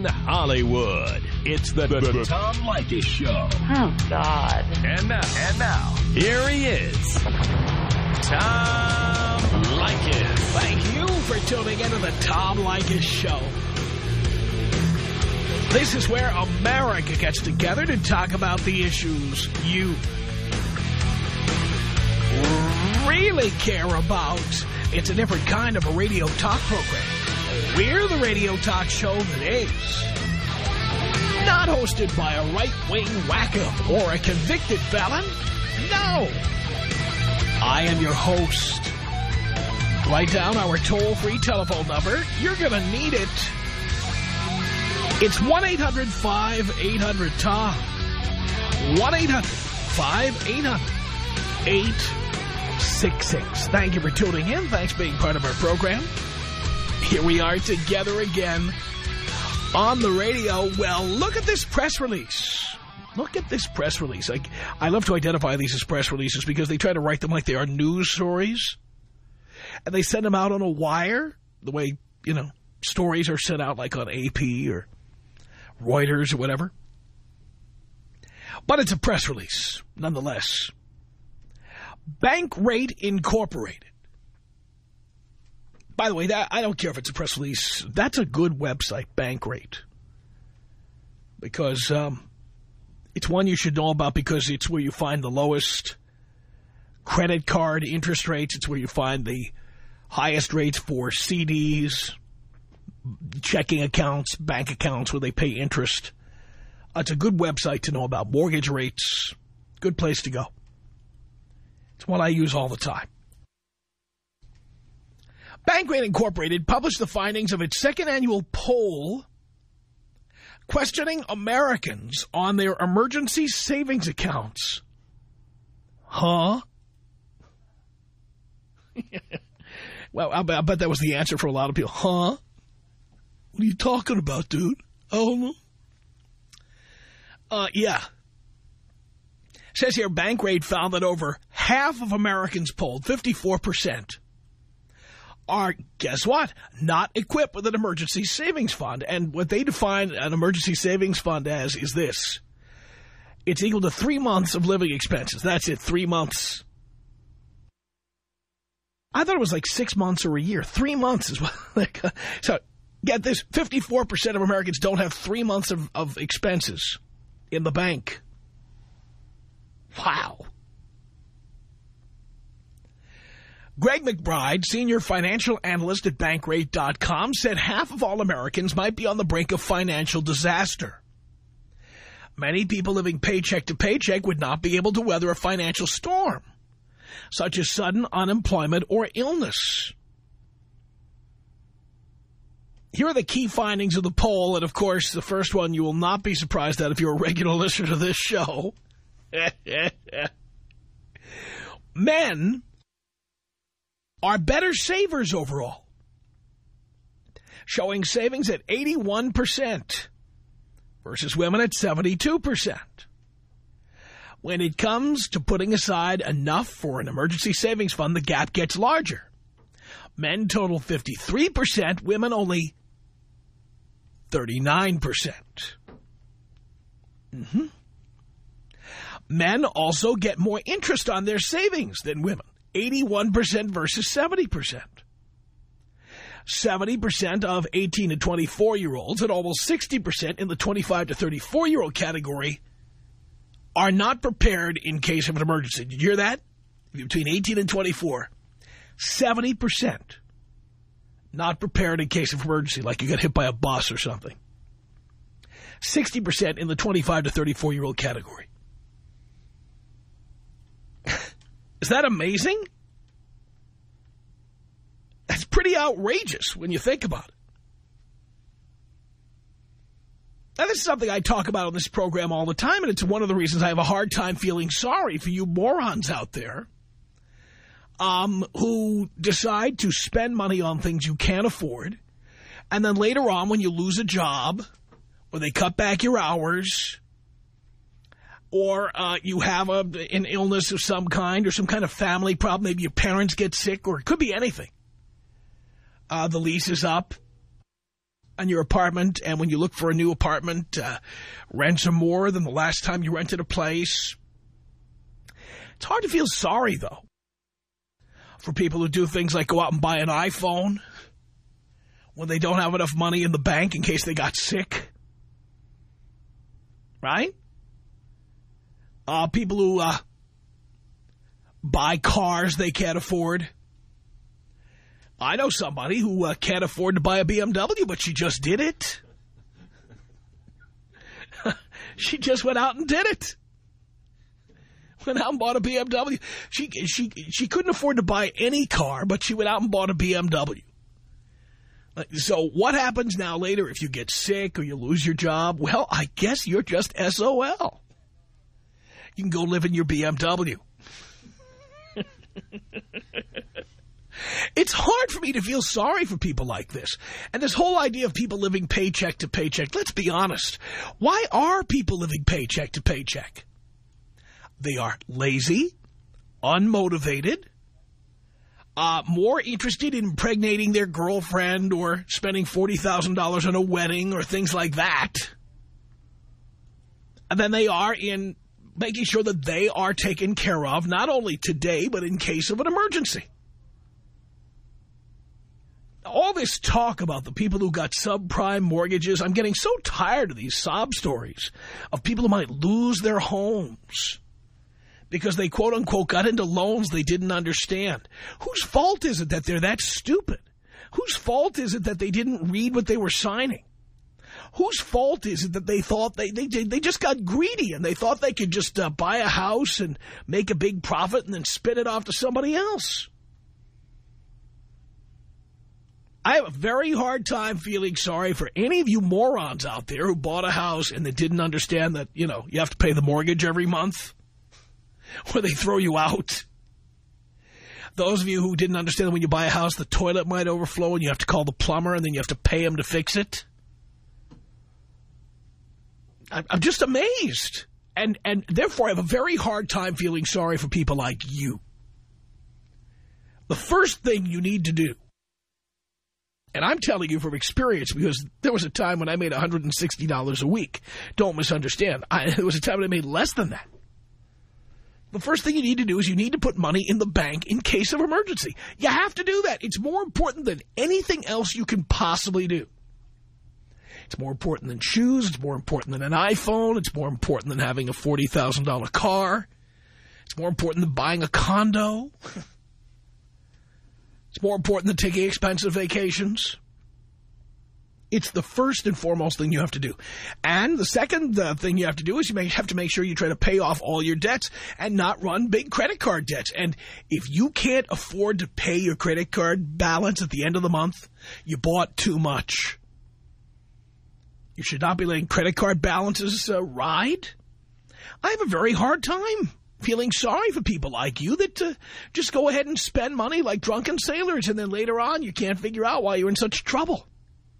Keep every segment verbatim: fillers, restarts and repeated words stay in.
Hollywood. It's the, the, the Tom Leykis Show. Oh, God. And now, and now, here he is, Tom Leykis. Thank you for tuning into the Tom Leykis Show. This is where America gets together to talk about the issues you really care about. It's a different kind of a radio talk program. We're the radio talk show that is not hosted by a right-wing wacko or a convicted felon. No. I am your host. Write down our toll-free telephone number. You're going to need it. It's one eight hundred five eight hundred Tom. one eight hundred five eight hundred eight six six. Thank you for tuning in. Thanks for being part of our program. Here we are together again on the radio. Well, look at this press release. Look at this press release. I, I love to identify these as press releases because they try to write them like they are news stories. And they send them out on a wire, the way, you know, stories are sent out like on A P or Reuters or whatever. But it's a press release, nonetheless. Bankrate Incorporated. By the way, that, I don't care if it's a press release. That's a good website, Bankrate. Because um, it's one you should know about because it's where you find the lowest credit card interest rates. It's where you find the highest rates for C Ds, checking accounts, bank accounts where they pay interest. Uh, it's a good website to know about mortgage rates. Good place to go. It's one I use all the time. Bankrate Incorporated published the findings of its second annual poll questioning Americans on their emergency savings accounts. Huh? Well, I bet, I bet that was the answer for a lot of people. Huh? What are you talking about, dude? I don't know. Uh, yeah. It says here, Bankrate found that over half of Americans polled, fifty-four percent, are, guess what, not equipped with an emergency savings fund. And what they define an emergency savings fund as is this. It's equal to three months of living expenses. That's it, three months. I thought it was like six months or a year. Three months is what. Like, uh, so, get this, fifty-four percent of Americans don't have three months of, of expenses in the bank. Wow. Greg McBride, senior financial analyst at Bankrate dot com, said half of all Americans might be on the brink of financial disaster. Many people living paycheck to paycheck would not be able to weather a financial storm, such as sudden unemployment or illness. Here are the key findings of the poll, and of course, the first one you will not be surprised at if you're a regular listener to this show. Men are better savers overall, showing savings at eighty-one percent versus women at seventy-two percent. When it comes to putting aside enough for an emergency savings fund, the gap gets larger. Men total fifty-three percent, women only thirty-nine percent. Mm-hmm. Men also get more interest on their savings than women, eighty-one percent versus seventy percent. seventy percent of eighteen to twenty-four-year-olds and almost sixty percent in the twenty-five to thirty-four-year-old category are not prepared in case of an emergency. Did you hear that? Between eighteen and twenty-four, seventy percent not prepared in case of emergency, like you got hit by a bus or something. sixty percent in the twenty-five to thirty-four-year-old category. Is that amazing? That's pretty outrageous when you think about it. Now, this is something I talk about on this program all the time, and it's one of the reasons I have a hard time feeling sorry for you morons out there um, who decide to spend money on things you can't afford, and then later on when you lose a job or they cut back your hours or uh, you have a, an illness of some kind or some kind of family problem, maybe your parents get sick or it could be anything. Uh, the lease is up. on your apartment, and when you look for a new apartment, uh, rents are more than the last time you rented a place. It's hard to feel sorry, though, for people who do things like go out and buy an iPhone when they don't have enough money in the bank in case they got sick. Right? Uh, people who uh, buy cars they can't afford. I know somebody who uh, can't afford to buy a B M W, but she just did it. She just went out and did it. Went out and bought a B M W. She, she, she couldn't afford to buy any car, but she went out and bought a B M W. So what happens now later if you get sick or you lose your job? Well, I guess you're just S O L. You can go live in your B M W. It's hard for me to feel sorry for people like this. And this whole idea of people living paycheck to paycheck, let's be honest. Why are people living paycheck to paycheck? They are lazy, unmotivated, uh, more interested in impregnating their girlfriend or spending forty thousand dollars on a wedding or things like that than they are in making sure that they are taken care of, not only today, but in case of an emergency. All this talk about the people who got subprime mortgages, I'm getting so tired of these sob stories of people who might lose their homes because they, quote-unquote, got into loans they didn't understand. Whose fault is it that they're that stupid? Whose fault is it that they didn't read what they were signing? Whose fault is it that they thought they, they, they just got greedy and they thought they could just uh, buy a house and make a big profit and then spit it off to somebody else? I have a very hard time feeling sorry for any of you morons out there who bought a house and that didn't understand that, you know, you have to pay the mortgage every month or they throw you out. Those of you who didn't understand that when you buy a house, the toilet might overflow and you have to call the plumber and then you have to pay him to fix it. I'm just amazed. And, and therefore, I have a very hard time feeling sorry for people like you. The first thing you need to do, and I'm telling you from experience because there was a time when I made one hundred sixty dollars a week. Don't misunderstand. I, there was a time when I made less than that. The first thing you need to do is you need to put money in the bank in case of emergency. You have to do that. It's more important than anything else you can possibly do. It's more important than shoes. It's more important than an iPhone. It's more important than having a forty thousand dollar car. It's more important than buying a condo. It's more important than taking expensive vacations. It's the first and foremost thing you have to do. And the second uh, thing you have to do is you may have to make sure you try to pay off all your debts and not run big credit card debts. And if you can't afford to pay your credit card balance at the end of the month, you bought too much. You should not be letting credit card balances uh, ride. I have a very hard time feeling sorry for people like you that uh, just go ahead and spend money like drunken sailors, and then later on you can't figure out why you're in such trouble.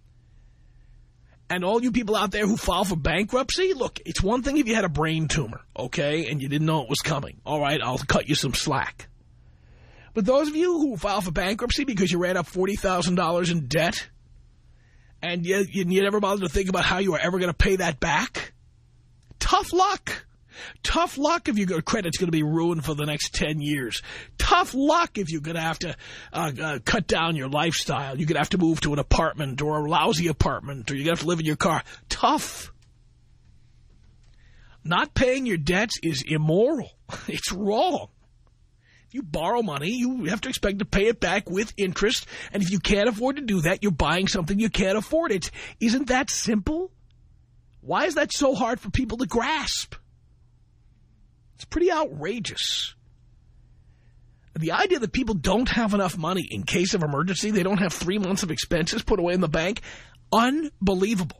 And all you people out there who file for bankruptcy, look, it's one thing if you had a brain tumor, okay, and you didn't know it was coming. All right, I'll cut you some slack. But those of you who file for bankruptcy because you ran up forty thousand dollars in debt, and you, you, you never bothered to think about how you are ever going to pay that back, tough luck. Tough luck if your credit's going to be ruined for the next ten years. Tough luck if you're going to have to uh, uh, cut down your lifestyle. You're going to have to move to an apartment or a lousy apartment, or you're going to have to live in your car. Tough. Not paying your debts is immoral. It's wrong. If you borrow money, you have to expect to pay it back with interest. And if you can't afford to do that, you're buying something you can't afford. It's, isn't that simple? Why is that so hard for people to grasp? It's pretty outrageous. The idea that people don't have enough money in case of emergency, they don't have three months of expenses put away in the bank, unbelievable.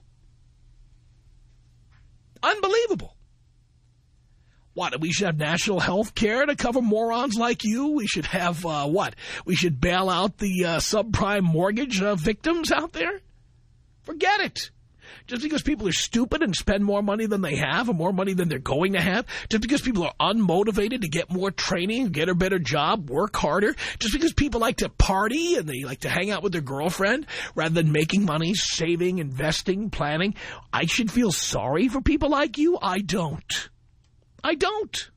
Unbelievable. What, we should have national health care to cover morons like you? We should have, uh, what? We should bail out the uh, subprime mortgage uh, victims out there? Forget it. Just because people are stupid and spend more money than they have or more money than they're going to have, just because people are unmotivated to get more training, get a better job, work harder, just because people like to party and they like to hang out with their girlfriend rather than making money, saving, investing, planning, I should feel sorry for people like you? I don't. I don't.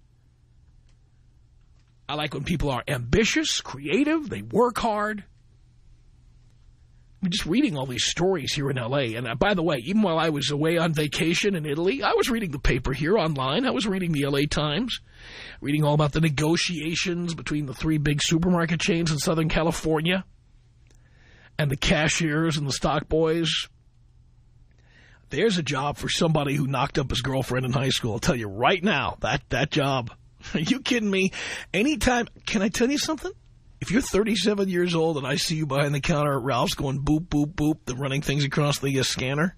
I like when people are ambitious, creative, they work hard. I'm just reading all these stories here in L A And uh, by the way, even while I was away on vacation in Italy, I was reading the paper here online. I was reading the L A Times, reading all about the negotiations between the three big supermarket chains in Southern California and the cashiers and the stock boys. There's a job for somebody who knocked up his girlfriend in high school. I'll tell you right now, that, that job. Are you kidding me? Anytime, can I tell you something? If you're thirty-seven years old and I see you behind the counter at Ralph's going boop, boop, boop, the running things across the uh, scanner,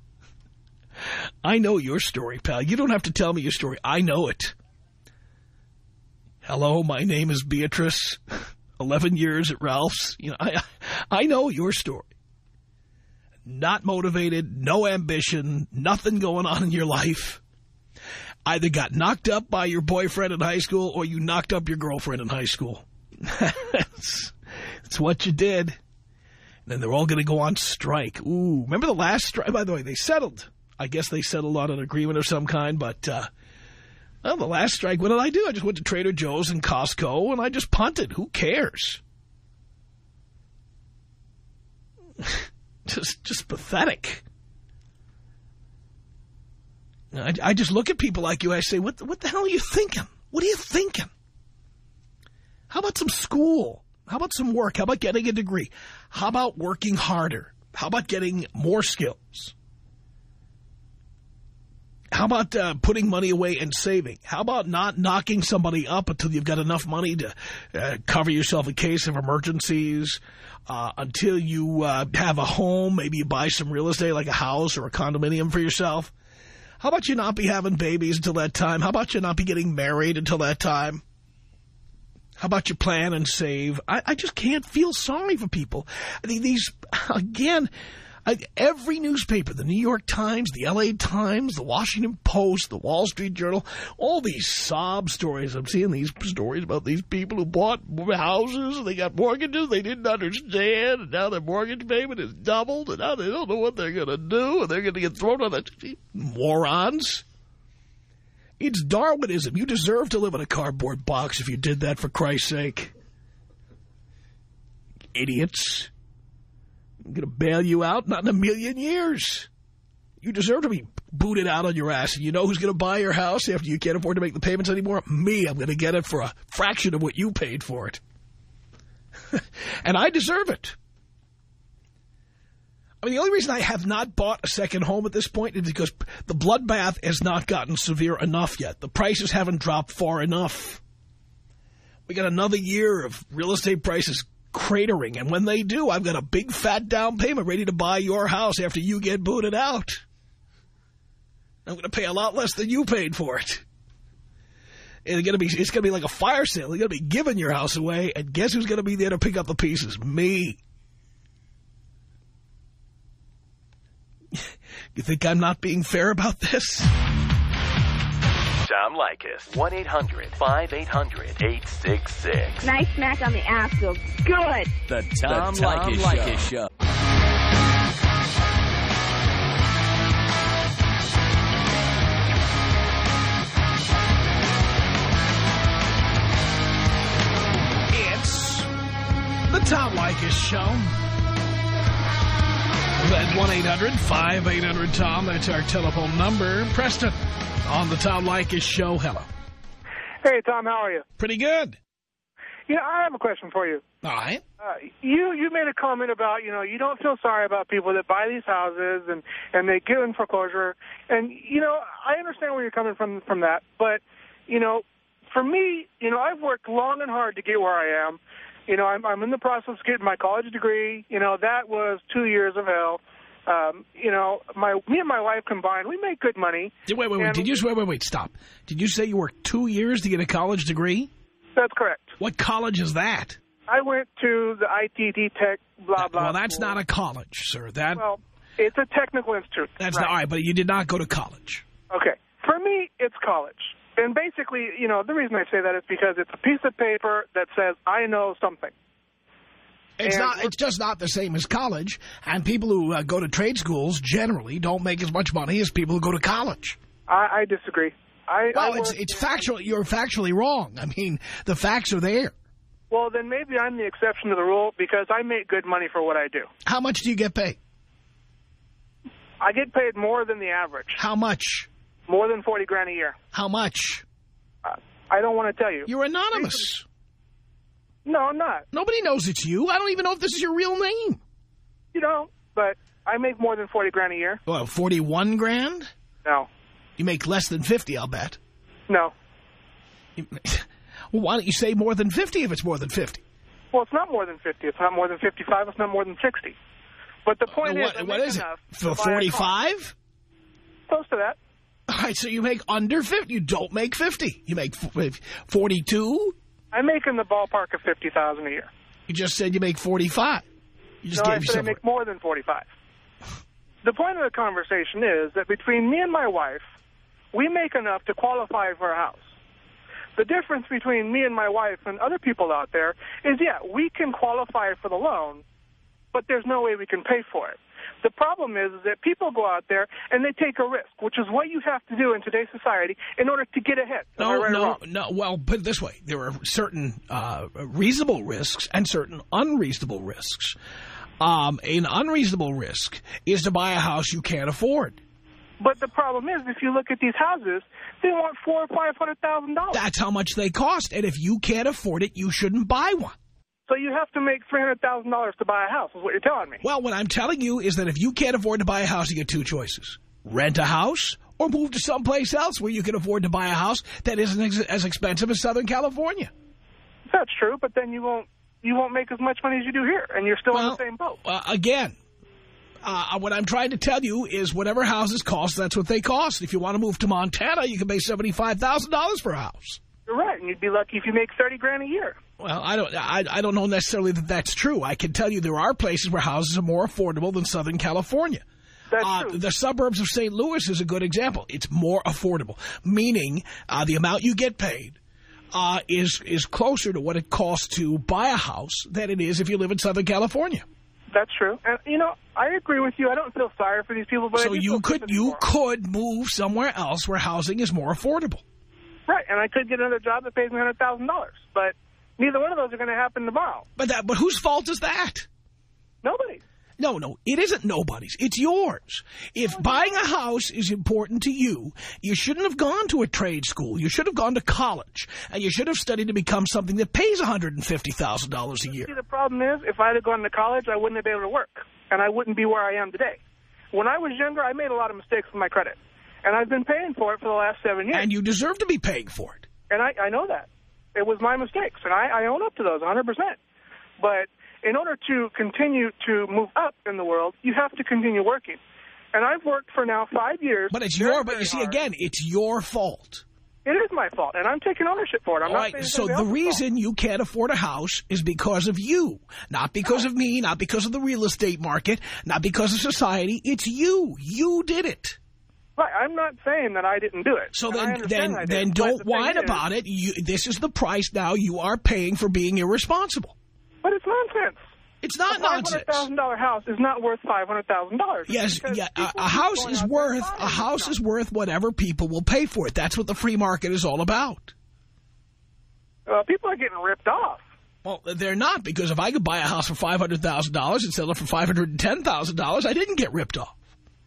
I know your story, pal. You don't have to tell me your story. I know it. Hello, my name is Beatrice. eleven years at Ralph's. You know, I, I know your story. Not motivated, no ambition, nothing going on in your life. Either got knocked up by your boyfriend in high school or you knocked up your girlfriend in high school. that's, that's what you did. And then they're all going to go on strike. Ooh, remember the last strike? By the way, they settled. I guess they settled on an agreement of some kind, but uh, well, the last strike, what did I do? I just went to Trader Joe's and Costco, and I just punted. Who cares? just, just pathetic. I, I just look at people like you, I say, what, what the hell are you thinking? What are you thinking? How about some school? How about some work? How about getting a degree? How about working harder? How about getting more skills? How about uh, putting money away and saving? How about not knocking somebody up until you've got enough money to uh, cover yourself in case of emergencies, uh, until you uh, have a home, maybe you buy some real estate like a house or a condominium for yourself? How about you not be having babies until that time? How about you not be getting married until that time? How about you plan and save? I, I just can't feel sorry for people. These, again, I, every newspaper, the New York Times, the L A Times, the Washington Post, the Wall Street Journal, all these sob stories. I'm seeing these stories about these people who bought houses and they got mortgages they didn't understand, and now their mortgage payment is doubled, and now they don't know what they're going to do, and they're going to get thrown on the morons. It's Darwinism. You deserve to live in a cardboard box if you did that, for Christ's sake. Idiots. I'm going to bail you out? Not in a million years. You deserve to be booted out on your ass. And you know who's going to buy your house after you can't afford to make the payments anymore? Me. I'm going to get it for a fraction of what you paid for it. And I deserve it. I mean, the only reason I have not bought a second home at this point is because the bloodbath has not gotten severe enough yet. The prices haven't dropped far enough. We got another year of real estate prices cratering, and when they do, I've got a big fat down payment ready to buy your house after you get booted out. I'm going to pay a lot less than you paid for it. It's going to be, it's going to be like a fire sale. You're going to be giving your house away, and guess who's going to be there to pick up the pieces? Me. You think I'm not being fair about this? Tom Leykis. one eight hundred five eight hundred eight six six. Nice smack on the ass feels good. The Tom, the Tom Leykis, Leykis Show. Show. It's the Tom Leykis Show. At one eight hundred five eight hundred Tom, that's our telephone number. Preston, on the Tom Leykis Show. Hello. Hey, Tom, how are you? Pretty good. You know, I have a question for you. All right. Uh, you you made a comment about, you know, you don't feel sorry about people that buy these houses and, and they get in foreclosure. And, you know, I understand where you're coming from from that. But, you know, for me, you know, I've worked long and hard to get where I am. You know, I'm, I'm in the process of getting my college degree. You know, that was two years of hell. Um, you know, my me and my wife combined, we make good money. Wait, wait, wait. Did you wait, wait, wait, stop. Did you say you worked two years to get a college degree? That's correct. What college is that? I went to the I T T Tech, blah, blah. Well, that's school. not a college, sir. That well, It's a technical institute. That's right. not, all right, but you did not go to college. Okay. For me, it's college. And basically, you know, the reason I say that is because it's a piece of paper that says, I know something. It's and not. It's just not the same as college. And people who uh, go to trade schools generally don't make as much money as people who go to college. I, I disagree. I, well, I it's it's factual. You're factually wrong. I mean, the facts are there. Well, then maybe I'm the exception to the rule because I make good money for what I do. How much do you get paid? I get paid more than the average. How much? More than forty grand a year. How much? Uh, I don't want to tell you. You're anonymous. No, I'm not. Nobody knows it's you. I don't even know if this is your real name. You know, but I make more than forty grand a year. Well, forty-one grand? No. You make less than fifty, I'll bet. No. Well, why don't you say more than fifty if it's more than fifty? Well, it's not more than fifty. It's not more than fifty-five. It's not more than sixty. But the point uh, is, what, I what make is it? enough For to buy a car. forty-five? Close to that. All right, so you make under fifty. You don't make fifty. You make forty-two? I make in the ballpark of fifty thousand dollars a year. You just said you make forty-five. You just no, gave I said yourself I make more than forty-five. The point of the conversation is that between me and my wife, we make enough to qualify for a house. The difference between me and my wife and other people out there is, yeah, we can qualify for the loan, but there's no way we can pay for it. The problem is that people go out there and they take a risk, which is what you have to do in today's society in order to get ahead. Am I No, right or no, wrong? no. Well, put it this way. There are certain uh, reasonable risks and certain unreasonable risks. Um, an unreasonable risk is to buy a house you can't afford. But the problem is, if you look at these houses, they want four or five hundred thousand dollars. That's how much they cost. And if you can't afford it, you shouldn't buy one. So you have to make three hundred thousand dollars to buy a house, is what you're telling me. Well, what I'm telling you is that if you can't afford to buy a house, you get two choices. Rent a house or move to someplace else where you can afford to buy a house that isn't ex as expensive as Southern California. That's true, but then you won't you won't make as much money as you do here, and you're still well, in the same boat. Uh, again, uh, what I'm trying to tell you is whatever houses cost, that's what they cost. If you want to move to Montana, you can pay seventy-five thousand dollars for a house. You're right, and you'd be lucky if you make thirty grand a year. Well, I don't I, I don't know necessarily that that's true. I can tell you there are places where houses are more affordable than Southern California. That's uh, true. The suburbs of Saint Louis is a good example. It's more affordable, meaning uh, the amount you get paid uh, is, is closer to what it costs to buy a house than it is if you live in Southern California. That's true. And, you know, I agree with you. I don't feel sorry for these people. But So I do you feel could sympathy you for them. could move somewhere else where housing is more affordable. Right, and I could get another job that pays me one hundred thousand dollars. But neither one of those are going to happen tomorrow. But that but whose fault is that? Nobody. No, no, it isn't nobody's. It's yours. If buying a house is important to you, you shouldn't have gone to a trade school. You should have gone to college. And you should have studied to become something that pays one hundred fifty thousand dollars a year. See, the problem is, if I had gone to college, I wouldn't have been able to work. And I wouldn't be where I am today. When I was younger, I made a lot of mistakes with my credit. And I've been paying for it for the last seven years. And you deserve to be paying for it. And I, I know that. It was my mistakes, and I, I own up to those one hundred percent. But in order to continue to move up in the world, you have to continue working. And I've worked for now five years. But it's very, your, but very you see, hard. again, it's your fault. It is my fault, and I'm taking ownership for it. I'm All not right, saying it's so anybody the else's reason fault. you can't afford a house is because of you. Not because of me, not because of the real estate market, not because of society. It's you. You did it. Right, I'm not saying that I didn't do it. So and I then, understand then, I then did. But don't the thing whine is- about it. You, this is the price now you are paying for being irresponsible. But it's nonsense. It's not A five hundred nonsense. thousand dollar house is not worth five hundred thousand dollars. Yes, yeah, a, a house is worth a house is worth whatever people will pay for it. That's what the free market is all about. Uh, people are getting ripped off. Well, they're not, because if I could buy a house for five hundred thousand dollars and sell it for five hundred ten thousand dollars, I didn't get ripped off.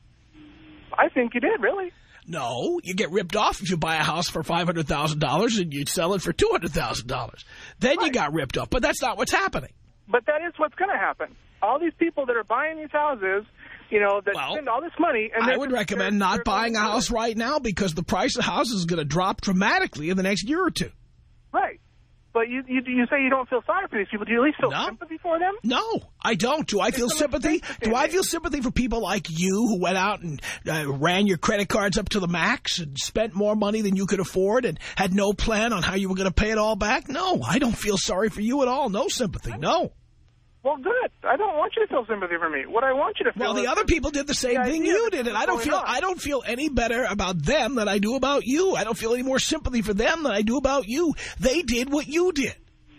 I think you did, really. No, you get ripped off if you buy a house for five hundred thousand dollars and you sell it for two hundred thousand dollars. Then Right. you got ripped off, but that's not what's happening. But that is what's going to happen. All these people that are buying these houses, you know, that Well, spend all this money. And I they're would just- recommend they're- not they're buying a going to house do it. right now because the price of houses is going to drop dramatically in the next year or two. Right. But you, you you say you don't feel sorry for these people. Do you at least feel No. sympathy for them? No, I don't. Do I feel a sympathy? mistake that Do they I made. feel sympathy for people like you who went out and uh, ran your credit cards up to the max and spent more money than you could afford and had no plan on how you were going to pay it all back? No, I don't feel sorry for you at all. No sympathy. No. Well, good. I don't want you to feel sympathy for me. What I want you to feel Well, the is other people did the same the thing idea you that did, and what's I don't going feel on. I don't feel any better about them than I do about you. I don't feel any more sympathy for them than I do about you. They did what you did.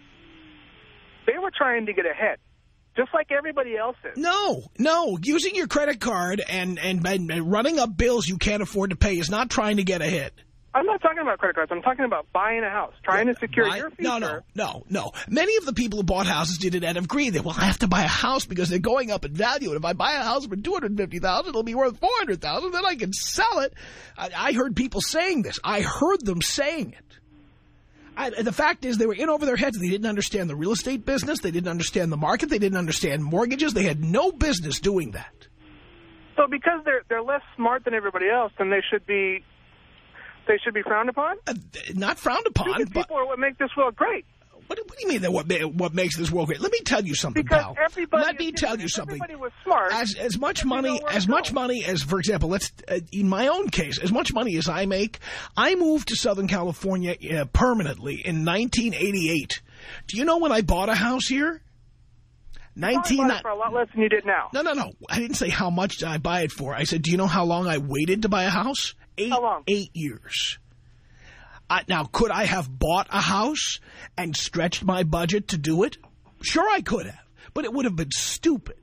They were trying to get ahead, just like everybody else is. No, no. Using your credit card and, and, and running up bills you can't afford to pay is not trying to get ahead. I'm not talking about credit cards. I'm talking about buying a house, trying to secure Buy- your future. No, no, no, no. Many of the people who bought houses did it out of greed. They, well, I have to buy a house because they're going up in value. And if I buy a house for two hundred fifty thousand dollars, it'll be worth four hundred thousand dollars. Then I can sell it. I, I heard people saying this. I heard them saying it. I, the fact is they were in over their heads. They didn't understand the real estate business. They didn't understand the market. They didn't understand mortgages. They had no business doing that. So because they're they're less smart than everybody else, then they should be they should be frowned upon? Uh, not frowned upon. Stupid but people are what make this world great. What, what do you mean that what, ma- what makes this world great? Let me tell you something, Because pal. everybody Let me is tell different. you If something. everybody was smart. As as much you know money where as to much go. money as, for example, let's uh, in my own case, as much money as I make, I moved to Southern California uh, permanently in nineteen eighty-eight. Do you know when I bought a house here? Nineteen. nineteen. For a lot less than you did now. No, no, no. I didn't say how much did I buy it for. I said, do you know how long I waited to buy a house? Eight, How long? Eight years. I, now, could I have bought a house and stretched my budget to do it? Sure, I could have, but it would have been stupid.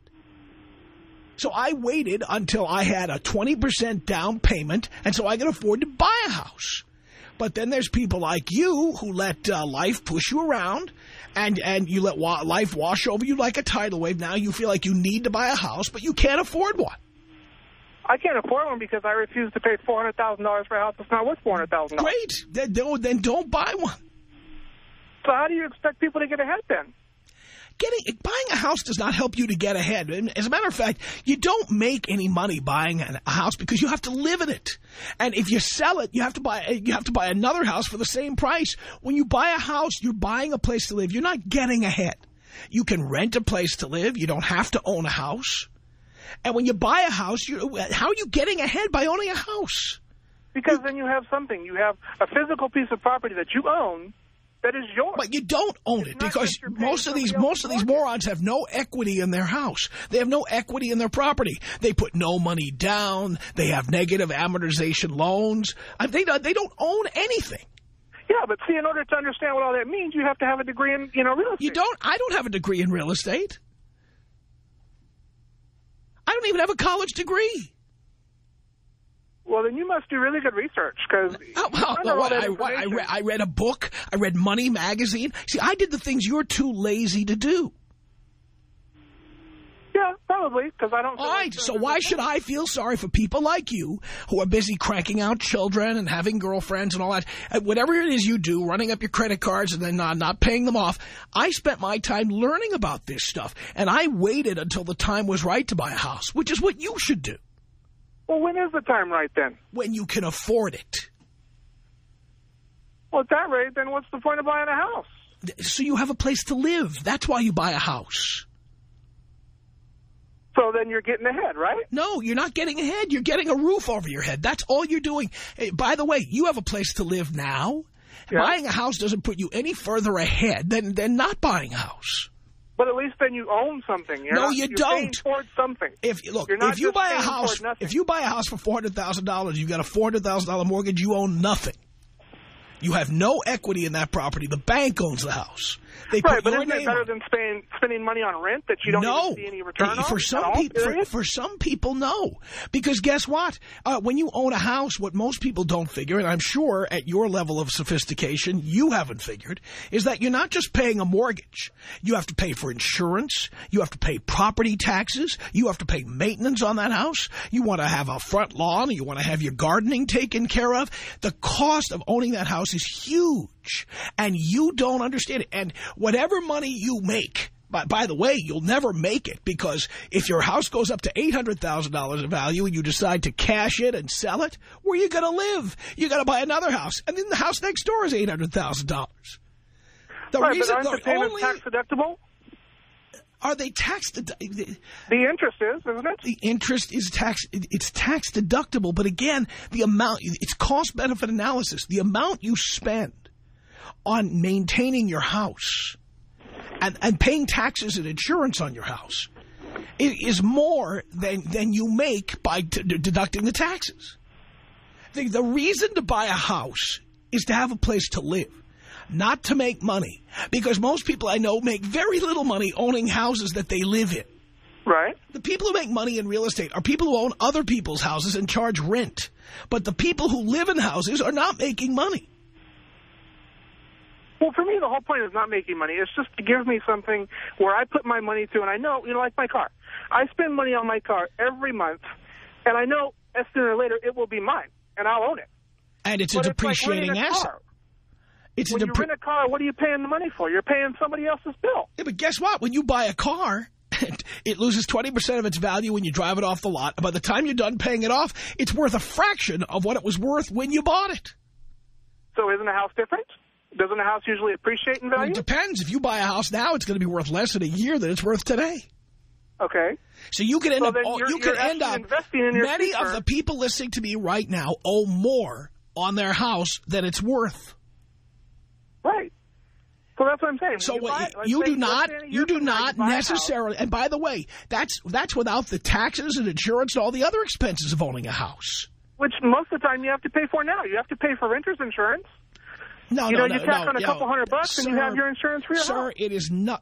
So I waited until I had a twenty percent down payment, and so I could afford to buy a house. But then there's people like you who let uh, life push you around, and, and you let wa life wash over you like a tidal wave. Now you feel like you need to buy a house, but you can't afford one. I can't afford one because I refuse to pay four hundred thousand dollars for a house that's not worth four hundred thousand dollars. Great. Then don't, then don't buy one. So how do you expect people to get ahead then? Getting buying a house does not help you to get ahead. As a matter of fact, you don't make any money buying a house because you have to live in it. And if you sell it, you have to buy you have to buy another house for the same price. When you buy a house, you're buying a place to live. You're not getting ahead. You can rent a place to live. You don't have to own a house. And when you buy a house, you, how are you getting ahead by owning a house? Because then you have something. You have a physical piece of property that you own that is yours. But you don't own it not because that you're paying most of these somebody most of else's these mortgage. morons have no equity in their house. They have no equity in their property. They put no money down. They have negative amortization loans. Uh, They don't- they don't own anything. Yeah, but see, in order to understand what all that means, you have to have a degree in, you know, real estate. You don't. I don't have a degree in real estate. I don't even have a college degree. Well, then you must do really good research because Oh, well, well, what, I, what, I, read, I read a book. I read Money Magazine. See, I did the things you're too lazy to do. Yeah, probably, because I don't... All right, so why should I feel sorry for people like you who are busy cranking out children and having girlfriends and all that? And whatever it is you do, running up your credit cards and then not, not paying them off, I spent my time learning about this stuff, and I waited until the time was right to buy a house, which is what you should do. Well, when is the time right then? When you can afford it. Well, at that rate, then what's the point of buying a house? So you have a place to live. That's why you buy a house. So then you're getting ahead, right? No, you're not getting ahead. You're getting a roof over your head. That's all you're doing. Hey, by the way, you have a place to live now. Yeah. Buying a house doesn't put you any further ahead than, than not buying a house. But at least then you own something. You're No, not, you you're don't. paying towards something. If look, You're not if you just buy a paying house, toward nothing. if you buy a house for four hundred thousand dollars, you got a four hundred thousand dollar mortgage. You own nothing. You have no equity in that property. The bank owns the house. They Right, put but your isn't it name better on it. than spending, spending money on rent that you don't no. even see any return on? For some at all, people, for, period? for some people, no. Because guess what? Uh, when you own a house, what most people don't figure, and I'm sure at your level of sophistication you haven't figured, is that you're not just paying a mortgage. You have to pay for insurance. You have to pay property taxes. You have to pay maintenance on that house. You want to have a front lawn. You want to have your gardening taken care of. The cost of owning that house is huge, and you don't understand it. And whatever money you make, by, by the way, you'll never make it, because if your house goes up to eight hundred thousand dollars in value and you decide to cash it and sell it, where are you going to live? You got to buy another house, and then the house next door is eight hundred thousand dollars. The right, reason but aren't the the payments only, tax deductible? are they tax the, The interest is, isn't it? the interest is tax it's tax deductible, but again, the amount, it's cost benefit analysis. The amount you spend on maintaining your house And, and paying taxes and insurance on your house is more than, than you make by d deducting the taxes. The, the reason to buy a house is to have a place to live, not to make money. Because most people I know make very little money owning houses that they live in. Right. The people who make money in real estate are people who own other people's houses and charge rent. But the people who live in houses are not making money. Well, for me, the whole point is not making money. It's just to give me something where I put my money to, and I know, you know, like my car. I spend money on my car every month, and I know as sooner or later it will be mine, and I'll own it. And it's but a it's depreciating like asset. Car. It's when a you rent a car, what are you paying the money for? You're paying somebody else's bill. Yeah, but guess what? When you buy a car, it loses twenty percent of its value when you drive it off the lot. By the time you're done paying it off, it's worth a fraction of what it was worth when you bought it. So isn't a house different? Doesn't a house usually appreciate in value? Well, it depends. If you buy a house now, it's going to be worth less in a year than it's worth today. Okay. So you could end so up, you're, you you're could end up, investing in your many future. of the people listening to me right now owe more on their house than it's worth. Right. So that's what I'm saying. So you, buy, you do not, you do now, not you necessarily, and by the way, that's that's without the taxes and insurance and all the other expenses of owning a house. Which most of the time you have to pay for now. You have to pay for renter's insurance. No, you no, know, no, you tack no, on a no, couple hundred bucks sir, and you have your insurance for your sir, house. Sir, it is not,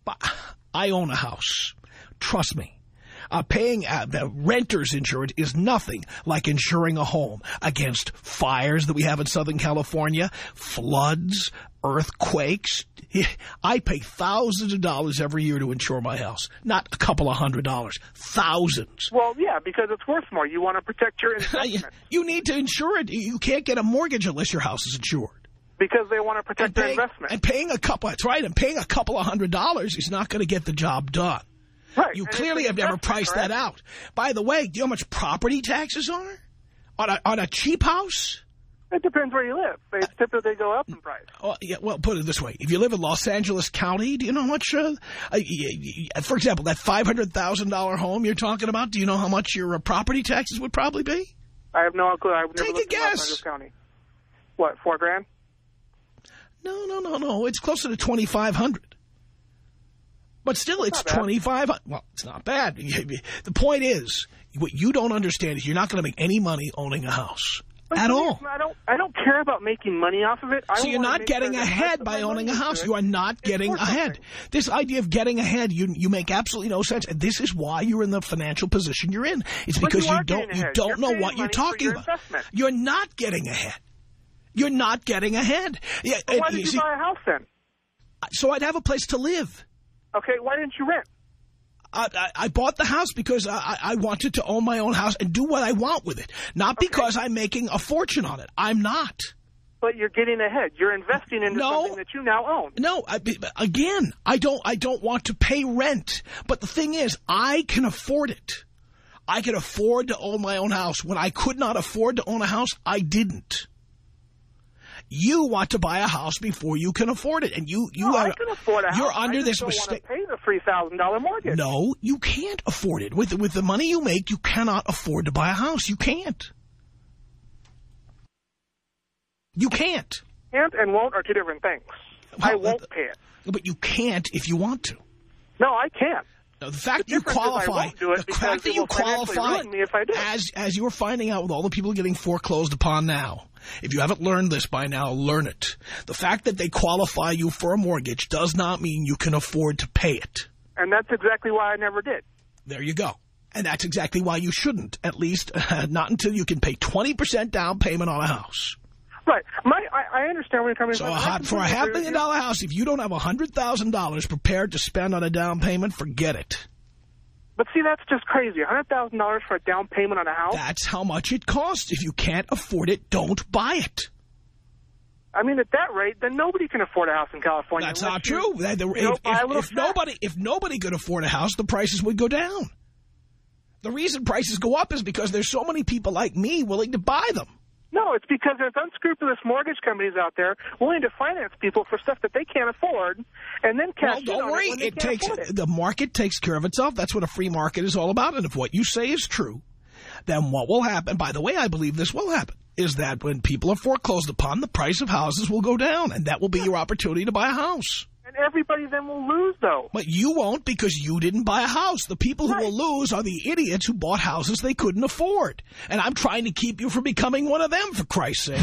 I own a house. Trust me. Uh, paying uh, the renter's insurance is nothing like insuring a home against fires that we have in Southern California, floods, earthquakes. I pay thousands of dollars every year to insure my house, not a couple of hundred dollars, thousands. Well, yeah, because it's worth more. You want to protect your investment. You need to insure it. You can't get a mortgage unless your house is insured. Because they want to protect their paying, investment. And paying a couple, that's right, and paying a couple of hundred dollars is not going to get the job done. Right. You and clearly have never priced correct? that out. By the way, do you know how much property taxes are on a, on a cheap house? It depends where you live. They typically go up in price. Oh, yeah, well, put it this way. If you live in Los Angeles County, do you know how much, uh, uh, for example, that five hundred thousand dollar home you're talking about, do you know how much your uh, property taxes would probably be? I have no clue. I've never Take a lived in Los guess. Angeles County. What, four grand? No, no, no, no. It's closer to twenty-five hundred. But still, That's it's twenty-five hundred. Well, it's not bad. The point is, what you don't understand is you're not going to make any money owning a house. But At all. I don't, I don't care about making money off of it. I So you're wanna not make getting sure that ahead most of by my owning a money house. is You are not It's getting worth ahead. something. This idea of getting ahead, you you make absolutely no sense. And this is why you're in the financial position you're in. It's But because you you are don't getting you ahead. don't You're know paying what you're money for talking your about. investment. You're not getting ahead. You're not getting ahead. Yeah, So why and did you see, buy a house then? so I'd have a place to live. Okay, why didn't you rent? I, I, I bought the house because I, I wanted to own my own house and do what I want with it. Not Okay. because I'm making a fortune on it. I'm not. But you're getting ahead. You're investing into No. something that you now own. No, I, again, I don't I don't want to pay rent. But the thing is, I can afford it. I can afford to own my own house. When I could not afford to own a house, I didn't. You want to buy a house before you can afford it, and you you no, are I can afford a house. you're under I this just don't mistake. want to pay the three thousand dollar mortgage. No, you can't afford it. With with the money you make, you cannot afford to buy a house. You can't. You can't. Can't and won't are two different things. I Well, won't pay it. But you can't if you want to. No, I can't. Now, the fact The that you difference is I qualify, won't do it the because fact that it you will financially qualify, ruin me if I do. as as you're finding out with all the people getting foreclosed upon now, if you haven't learned this by now, learn it. The fact that they qualify you for a mortgage does not mean you can afford to pay it. And that's exactly why I never did. There you go. And that's exactly why you shouldn't, at least uh, not until you can pay twenty percent down payment on a house. Right. My, I, I understand where you're coming So from. a I hot, for a completely half agree with million you. dollar house, if you don't have one hundred thousand dollars prepared to spend on a down payment, forget it. But see, that's just crazy. one hundred thousand dollars for a down payment on a house? That's how much it costs. If you can't afford it, don't buy it. I mean, at that rate, then nobody can afford a house in California. That's unless not you, true. They- they- you know, if buy a if, little if shack. nobody if nobody could afford a house, the prices would go down. The reason prices go up is because there's so many people like me willing to buy them. No, it's because there's unscrupulous mortgage companies out there willing to finance people for stuff that they can't afford, and then cash Well, in don't on worry. it when they It can't takes afford it. the market takes care of itself. That's what a free market is all about. And if what you say is true, then what will happen? By the way, I believe this will happen. Is that when people are foreclosed upon, the price of houses will go down, and that will be your opportunity to buy a house. And, everybody then will lose, though. But you won't because you didn't buy a house. The people who Right. will lose are the idiots who bought houses they couldn't afford. And I'm trying to keep you from becoming one of them, for Christ's sake.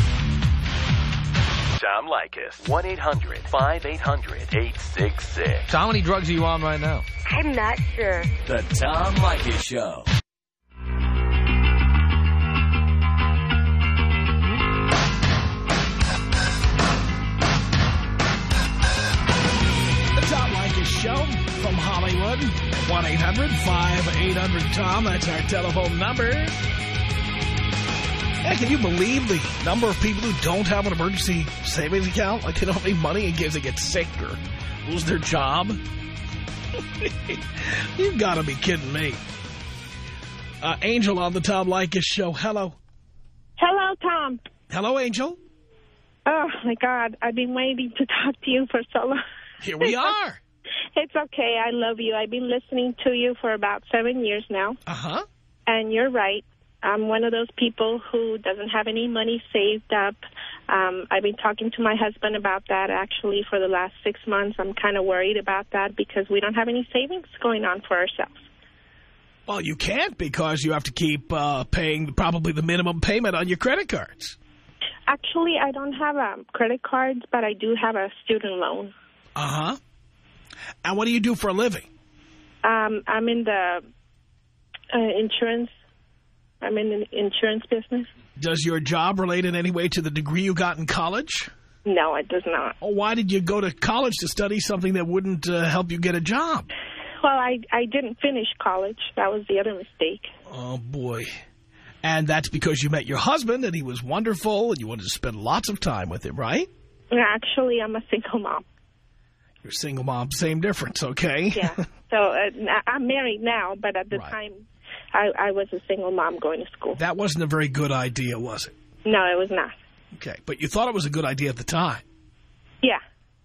Tom Leykis. one eight hundred five eight hundred eight six six. So how many drugs are you on right now? I'm not sure. The Tom Leykis Show. The Tom Leykis Show from Hollywood. one eight hundred five eight hundred Tom. That's our telephone number. Yeah, can you believe the number of people who don't have an emergency savings account? Like they don't have any money in case they get sick or lose their job? You've got to be kidding me. Uh, Angel on the Tom Leykis Show. Hello. Hello, Tom. Hello, Angel. Oh, my God. I've been waiting to talk to you for so long. Here we are. It's okay. I love you. I've been listening to you for about seven years now. Uh-huh. And you're right. I'm one of those people who doesn't have any money saved up. Um, I've been talking to my husband about that, actually, for the last six months. I'm kind of worried about that because we don't have any savings going on for ourselves. Well, you can't because you have to keep uh, paying probably the minimum payment on your credit cards. Actually, I don't have um, credit cards, but I do have a student loan. Uh-huh. And what do you do for a living? Um, I'm in the uh, insurance. I'm in the insurance business. Does your job relate in any way to the degree you got in college? No, it does not. Or why did you go to college to study something that wouldn't uh, help you get a job? Well, I, I didn't finish college. That was the other mistake. Oh, boy. And that's because you met your husband and he was wonderful and you wanted to spend lots of time with him, right? Actually, I'm a single mom. You're a single mom, same difference, okay? Yeah. So uh, I'm married now, but at the Right. time, I, I was a single mom going to school. That wasn't a very good idea, was it? No, it was not. Okay, but you thought it was a good idea at the time. Yeah.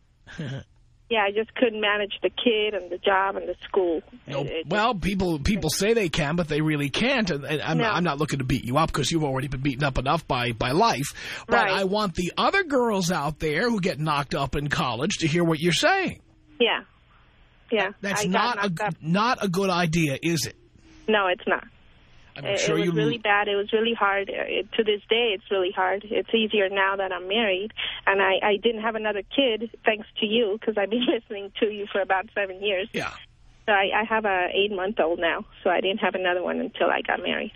Yeah, I just couldn't manage the kid and the job and the school. No, It- it well, people people say they can, but they really can't. And, and I'm, No. I'm not looking to beat you up because you've already been beaten up enough by, by life. But Right. I want the other girls out there who get knocked up in college to hear what you're saying. Yeah. Yeah. That's I got not knocked a up. not a good idea, is it? No, it's not. I'm It, sure it was you really bad. It was really hard. It, to this day, it's really hard. It's easier now that I'm married, and I, I didn't have another kid thanks to you because I've been listening to you for about seven years. Yeah. So I, I have a eight-month-old now, so I didn't have another one until I got married.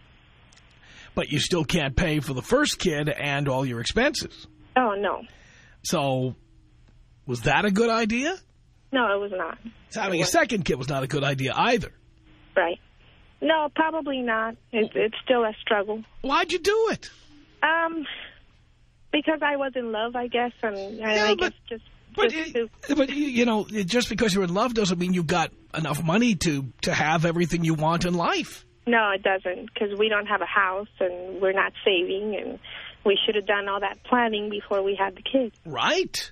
But you still can't pay for the first kid and all your expenses. Oh, no. So was that a good idea? No, it was not. So having a second kid was not a good idea either. Right. No, probably not. It, it's still a struggle. Why'd you do it? Um, because I was in love, I guess, and, and Yeah, I but- guess just... But, just it, to, but you you know, just because you're in love doesn't mean you've got enough money to, to have everything you want in life. no, it doesn't, because we don't have a house, and we're not saving, and we should have done all that planning before we had the kid. Right.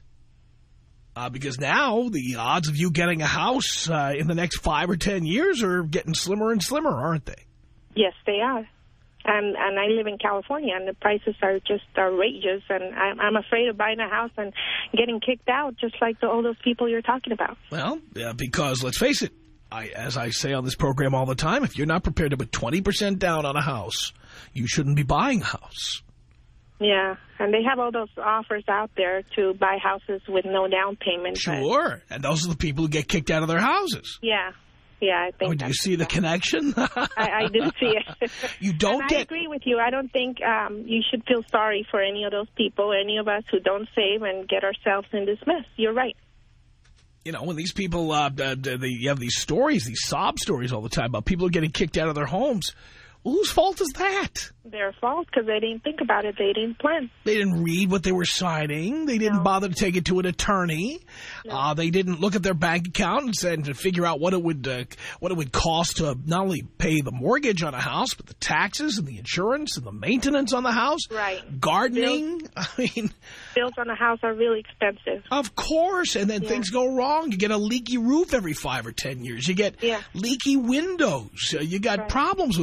Uh, because now the odds of you getting a house uh, in the next five or ten years are getting slimmer and slimmer, aren't they? Yes, they are. And and I live in California, and the prices are just outrageous, and I'm, I'm afraid of buying a house and getting kicked out, just like the, all those people you're talking about. Well, yeah, because let's face it, I, as I say on this program all the time, if you're not prepared to put twenty percent down on a house, you shouldn't be buying a house. Yeah, and they have all those offers out there to buy houses with no down payment. but- Sure, and those are the people who get kicked out of their houses. Yeah, yeah, I think Oh, do you that's see the that. connection? I, I do see it. You don't and get... I agree with you. I don't think um, you should feel sorry for any of those people, any of us who don't save and get ourselves in this mess. You're right. You know, when these people, uh, uh, they, you have these stories, these sob stories all the time about people getting kicked out of their homes. Well, whose fault is that? Their fault because they didn't think about it. They didn't plan. They didn't read what they were signing. They didn't No. bother to take it to an attorney. No. Uh, they didn't look at their bank account and said to figure out what it would uh, what it would cost to not only pay the mortgage on a house, but the taxes and the insurance and the maintenance on the house. Right. Gardening. I mean, Bills on a house are really expensive. of course. And then Yeah. things go wrong. You get a leaky roof every five or ten years. You get Yeah. leaky windows. Uh, you got Right. problems with houses.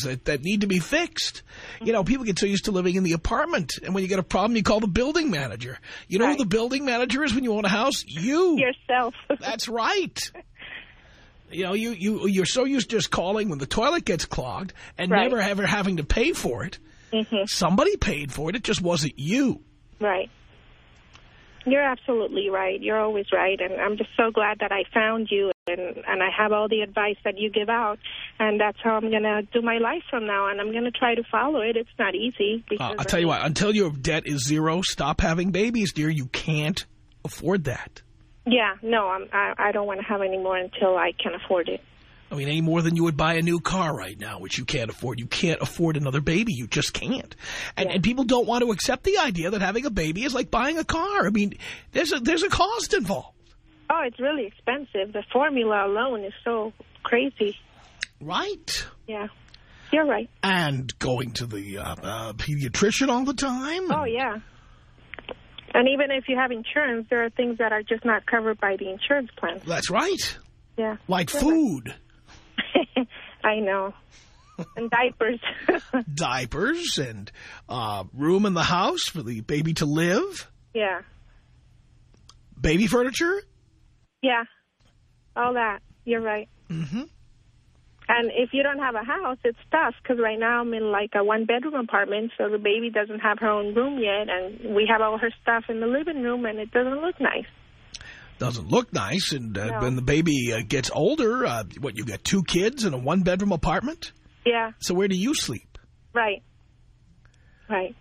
that, that need to be fixed. You know, people get so used to living in the apartment, and when you get a problem, you call the building manager. You know right. who the building manager is when you own a house? You. Yourself. That's right. You know, you, you, you're so used to just calling when the toilet gets clogged and right. never ever having to pay for it. Mm-hmm. Somebody paid for it. It just wasn't you. Right. You're absolutely right. You're always right. And I'm just so glad that I found you, and, and I have all the advice that you give out. And that's how I'm going to do my life from now on. I'm going to try to follow it. It's not easy. Uh, I'll tell you what, until your debt is zero, stop having babies, dear. You can't afford that. Yeah, no, I'm, I, I don't want to have any more until I can afford it. I mean, any more than you would buy a new car right now, which you can't afford. You can't afford another baby. You just can't. And, yeah. and people don't want to accept the idea that having a baby is like buying a car. I mean, there's a, there's a cost involved. Oh, it's really expensive. The formula alone is so crazy. Right. Yeah, you're right. And going to the uh, uh, pediatrician all the time. Oh, yeah. And even if you have insurance, there are things that are just not covered by the insurance plan. That's right. Yeah. Like food. Right. I know. And diapers. Diapers and uh, room in the house for the baby to live. Yeah. Baby furniture. Yeah. All that. You're right. Mm-hmm. And if you don't have a house, it's tough, because right now I'm in like a one-bedroom apartment, so the baby doesn't have her own room yet, and we have all her stuff in the living room, and it doesn't look nice. Doesn't look nice, and uh, no. when the baby uh, gets older, uh, what, you got two kids in a one-bedroom apartment? Yeah. So where do you sleep? Right. Right.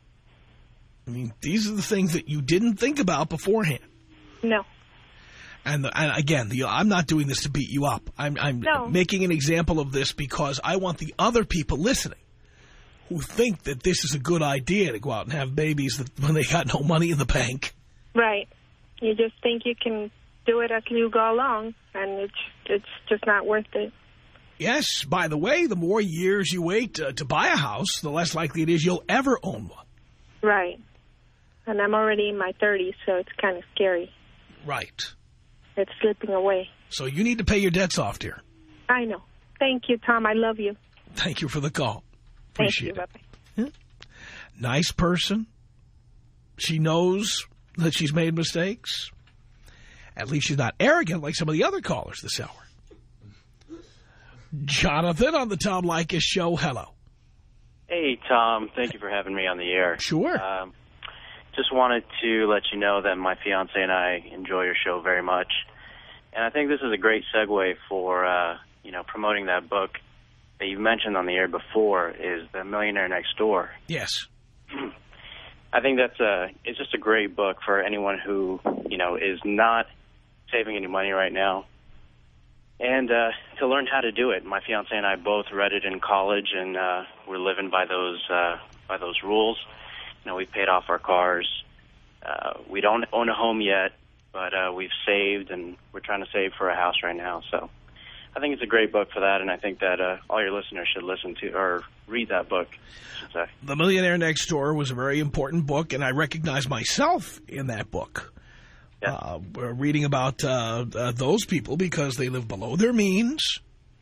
I mean, these are the things that you didn't think about beforehand. No. And, the, and again, the, I'm not doing this to beat you up. I'm, I'm no. making an example of this because I want the other people listening who think that this is a good idea to go out and have babies that, when they got no money in the bank. Right. You just think you can do it as you go along, and it's it's just not worth it. Yes. By the way, the more years you wait uh, to buy a house, the less likely it is you'll ever own one. Right. And I'm already in my thirties, so it's kind of scary. Right. It's slipping away. So you need to pay your debts off, dear. I know. Thank you, Tom. I love you. Thank you for the call. Appreciate Thank you. it. Bye-bye. Yeah. Nice person. She knows that she's made mistakes. At least she's not arrogant like some of the other callers this hour. Jonathan on the Tom Leykis show. Hello. Hey, Tom. Thank you for having me on the air. Sure. Um, just wanted to let you know that my fiance and I enjoy your show very much. And I think this is a great segue for, uh, you know, promoting that book that you mentioned on the air before, is The Millionaire Next Door. Yes. I think that's a, it's just a great book for anyone who, you know, is not saving any money right now. And uh, to learn how to do it. My fiance and I both read it in college, and uh, we're living by those uh, by those rules. You know, we paid off our cars. Uh, we don't own a home yet, but uh, we've saved, and we're trying to save for a house right now. So I think it's a great book for that, and I think that uh, all your listeners should listen to or read that book, I should say. The Millionaire Next Door was a very important book, and I recognize myself in that book. Yeah. Uh, we're reading about uh, uh, those people because they live below their means.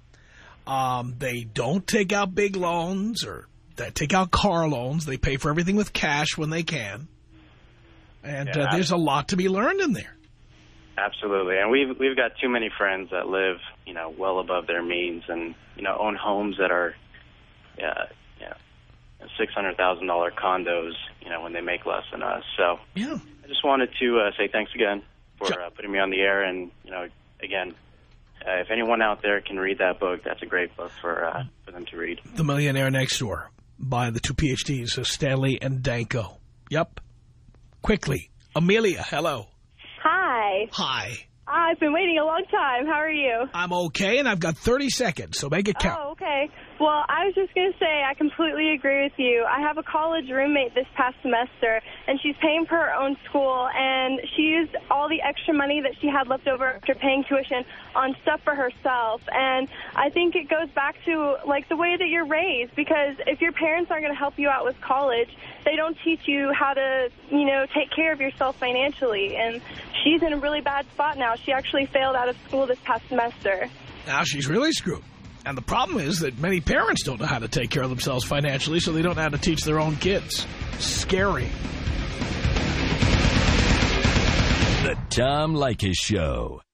Um, they don't take out big loans or they take out car loans. They pay for everything with cash when they can. And yeah, uh, there's a lot to be learned in there. Absolutely. And we've we've got too many friends that live, you know, well above their means and, you know, own homes that are, uh, yeah, six hundred thousand dollar condos, you know, when they make less than us. So yeah. I just wanted to uh, say thanks again for uh, putting me on the air. And, you know, again, uh, if anyone out there can read that book, that's a great book for uh, for them to read. The Millionaire Next Door by the two P H Ds, uh, Stanley and Danko. Yep. Quickly. Amelia, hello. Hi. Hi. I've been waiting a long time. How are you? I'm okay, and I've got thirty seconds, so make it count. Oh, okay. Well, I was just going to say I completely agree with you. I have a college roommate this past semester, and she's paying for her own school, and she used all the extra money that she had left over after paying tuition on stuff for herself. And I think it goes back to, like, the way that you're raised, because if your parents aren't going to help you out with college, they don't teach you how to, you know, take care of yourself financially. And she's in a really bad spot now. She actually failed out of school this past semester. Now she's really screwed. And the problem is that many parents don't know how to take care of themselves financially, so they don't know how to teach their own kids. Scary. The Tom Leykis Show.